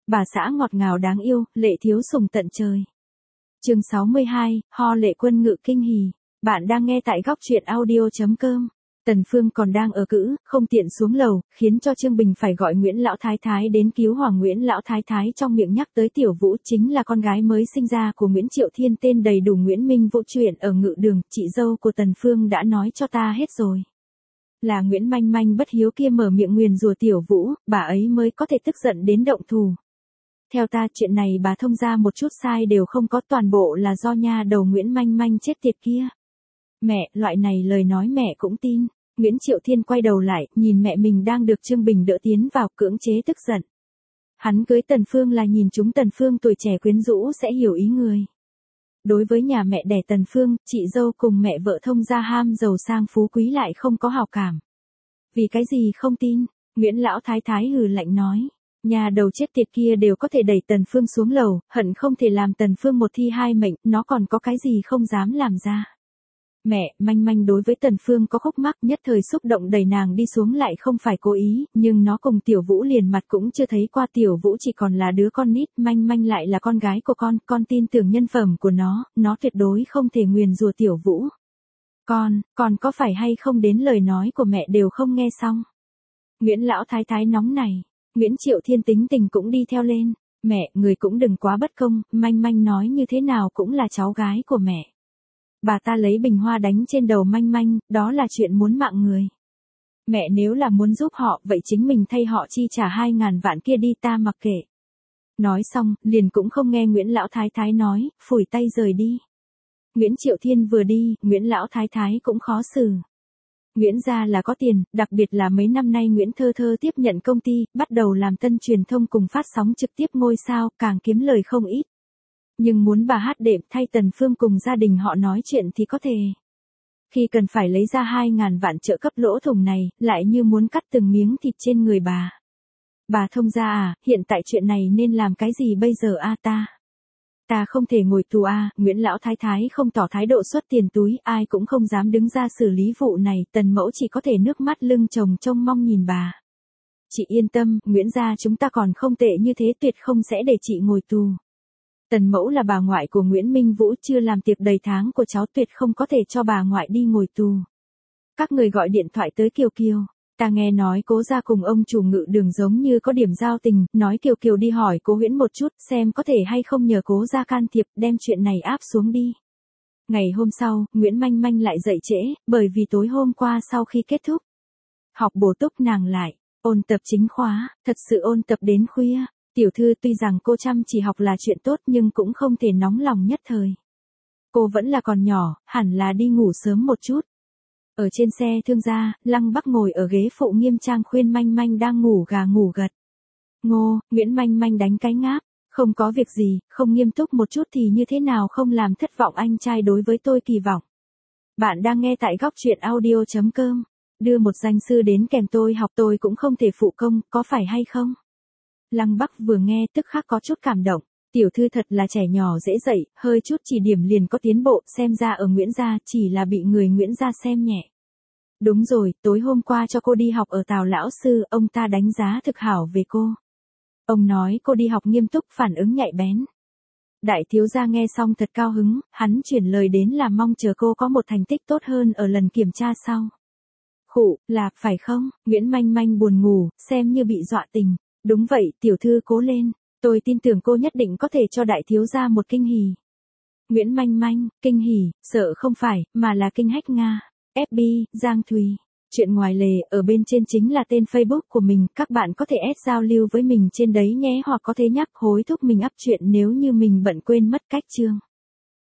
Bà xã ngọt ngào đáng yêu, Lệ thiếu sủng tận trời. Chương 62, Ho Lệ Quân ngự kinh hỉ. Bạn đang nghe tại góc truyện audio.com. Tần Phương còn đang ở cữ, không tiện xuống lầu, khiến cho Trương Bình phải gọi Nguyễn Lão Thái Thái đến cứu Hoàng. Nguyễn Lão Thái Thái trong miệng nhắc tới Tiểu Vũ chính là con gái mới sinh ra của Nguyễn Triệu Thiên, tên đầy đủ Nguyễn Minh Vũ. Chuyện ở Ngự Đường, chị dâu của Tần Phương đã nói cho ta hết rồi. Là Nguyễn Manh Manh bất hiếu kia mở miệng nguyền rủa Tiểu Vũ, bà ấy mới có thể tức giận đến động thủ. Theo ta, chuyện này bà thông ra một chút sai đều không có, toàn bộ là do nha đầu Nguyễn Manh Manh chết tiệt kia. Mẹ, loại này lời nói mẹ cũng tin. Nguyễn Triệu Thiên quay đầu lại, nhìn mẹ mình đang được Trương Bình đỡ tiến vào, cưỡng chế tức giận. Hắn cưới Tần Phương là nhìn chúng Tần Phương tuổi trẻ quyến rũ sẽ hiểu ý người. Đối với nhà mẹ đẻ Tần Phương, chị dâu cùng mẹ vợ thông gia ham giàu sang phú quý lại không có hảo cảm. Vì cái gì không tin? Nguyễn Lão Thái Thái hừ lạnh nói. Nhà đầu chết tiệt kia đều có thể đẩy Tần Phương xuống lầu, hận không thể làm Tần Phương một thi hai mệnh, nó còn có cái gì không dám làm ra. Mẹ, Manh Manh đối với Tần Phương có khúc mắc, nhất thời xúc động đẩy nàng đi xuống lại không phải cố ý, nhưng nó cùng Tiểu Vũ liền mặt cũng chưa thấy qua. Tiểu Vũ chỉ còn là đứa con nít, Manh Manh lại là con gái của con tin tưởng nhân phẩm của nó tuyệt đối không thể nguyền rủa Tiểu Vũ. Con có phải hay không đến lời nói của mẹ đều không nghe xong. Nguyễn Lão Thái Thái nóng này. Nguyễn Triệu Thiên tính tình cũng đi theo lên. Mẹ, người cũng đừng quá bất công, Manh Manh nói như thế nào cũng là cháu gái của mẹ. Bà ta lấy bình hoa đánh trên đầu Manh Manh, đó là chuyện muốn mạng người. Mẹ nếu là muốn giúp họ, vậy chính mình thay họ chi trả 2.000 vạn kia đi, ta mặc kệ. Nói xong, liền cũng không nghe Nguyễn Lão Thái Thái nói, phủi tay rời đi. Nguyễn Triệu Thiên vừa đi, Nguyễn Lão Thái Thái cũng khó xử. Nguyễn gia là có tiền, đặc biệt là mấy năm nay Nguyễn Thơ Thơ tiếp nhận công ty, bắt đầu làm tân truyền thông cùng phát sóng trực tiếp ngôi sao, càng kiếm lời không ít. Nhưng muốn bà hát đệm thay Tần Phương cùng gia đình họ nói chuyện thì có thể. Khi cần phải lấy ra 2.000 vạn trợ cấp lỗ thủng này, lại như muốn cắt từng miếng thịt trên người bà. Bà thông gia à, hiện tại chuyện này nên làm cái gì bây giờ a? Ta không thể ngồi tù a. Nguyễn Lão Thái Thái không tỏ thái độ xuất tiền túi, ai cũng không dám đứng ra xử lý vụ này, Tần mẫu chỉ có thể nước mắt lưng tròng trông mong nhìn bà. Chị yên tâm, Nguyễn gia chúng ta còn không tệ như thế, tuyệt không sẽ để chị ngồi tù. Tần mẫu là bà ngoại của Nguyễn Minh Vũ, chưa làm tiệc đầy tháng của cháu, tuyệt không có thể cho bà ngoại đi ngồi tù. Các người gọi điện thoại tới Kiều Kiều. Ta nghe nói Cố gia cùng ông chủ Ngự Đường giống như có điểm giao tình, nói Kiều Kiều đi hỏi Cố Huyễn một chút, xem có thể hay không nhờ Cố gia can thiệp, đem chuyện này áp xuống đi. Ngày hôm sau, Nguyễn Manh Manh lại dậy trễ, bởi vì tối hôm qua sau khi kết thúc học bổ túc, nàng lại ôn tập chính khóa, thật sự ôn tập đến khuya. Tiểu thư, tuy rằng cô chăm chỉ học là chuyện tốt nhưng cũng không thể nóng lòng nhất thời. Cô vẫn là còn nhỏ, hẳn là đi ngủ sớm một chút. Ở trên xe thương gia, Lăng Bắc ngồi ở ghế phụ nghiêm trang khuyên Manh Manh đang ngủ gà ngủ gật. Ngô, Nguyễn Manh Manh đánh cái ngáp, không có việc gì, không nghiêm túc một chút thì như thế nào không làm thất vọng anh trai đối với tôi kỳ vọng. Bạn đang nghe tại góc truyện audio.com. Đưa một danh sư đến kèm tôi học tôi cũng không thể phụ công, có phải hay không? Lăng Bắc vừa nghe tức khắc có chút cảm động. Tiểu thư thật là trẻ nhỏ dễ dạy, hơi chút chỉ điểm liền có tiến bộ, xem ra ở Nguyễn gia chỉ là bị người Nguyễn gia xem nhẹ. Đúng rồi, tối hôm qua cho cô đi học ở Tào lão sư, ông ta đánh giá thực hảo về cô. Ông nói cô đi học nghiêm túc, phản ứng nhạy bén. Đại thiếu gia nghe xong thật cao hứng, hắn chuyển lời đến là mong chờ cô có một thành tích tốt hơn ở lần kiểm tra sau. Khụ, là, phải không? Nguyễn Manh Manh buồn ngủ, xem như bị dọa tình. Đúng vậy, tiểu thư cố lên, tôi tin tưởng cô nhất định có thể cho đại thiếu gia một kinh hỉ. Nguyễn Manh Manh, kinh hỉ, sợ không phải, mà là kinh hách Nga. FB, Giang Thùy. Chuyện ngoài lề, ở bên trên chính là tên Facebook của mình, các bạn có thể add giao lưu với mình trên đấy nhé, hoặc có thể nhắc hối thúc mình up chuyện nếu như mình bận quên mất cách chương.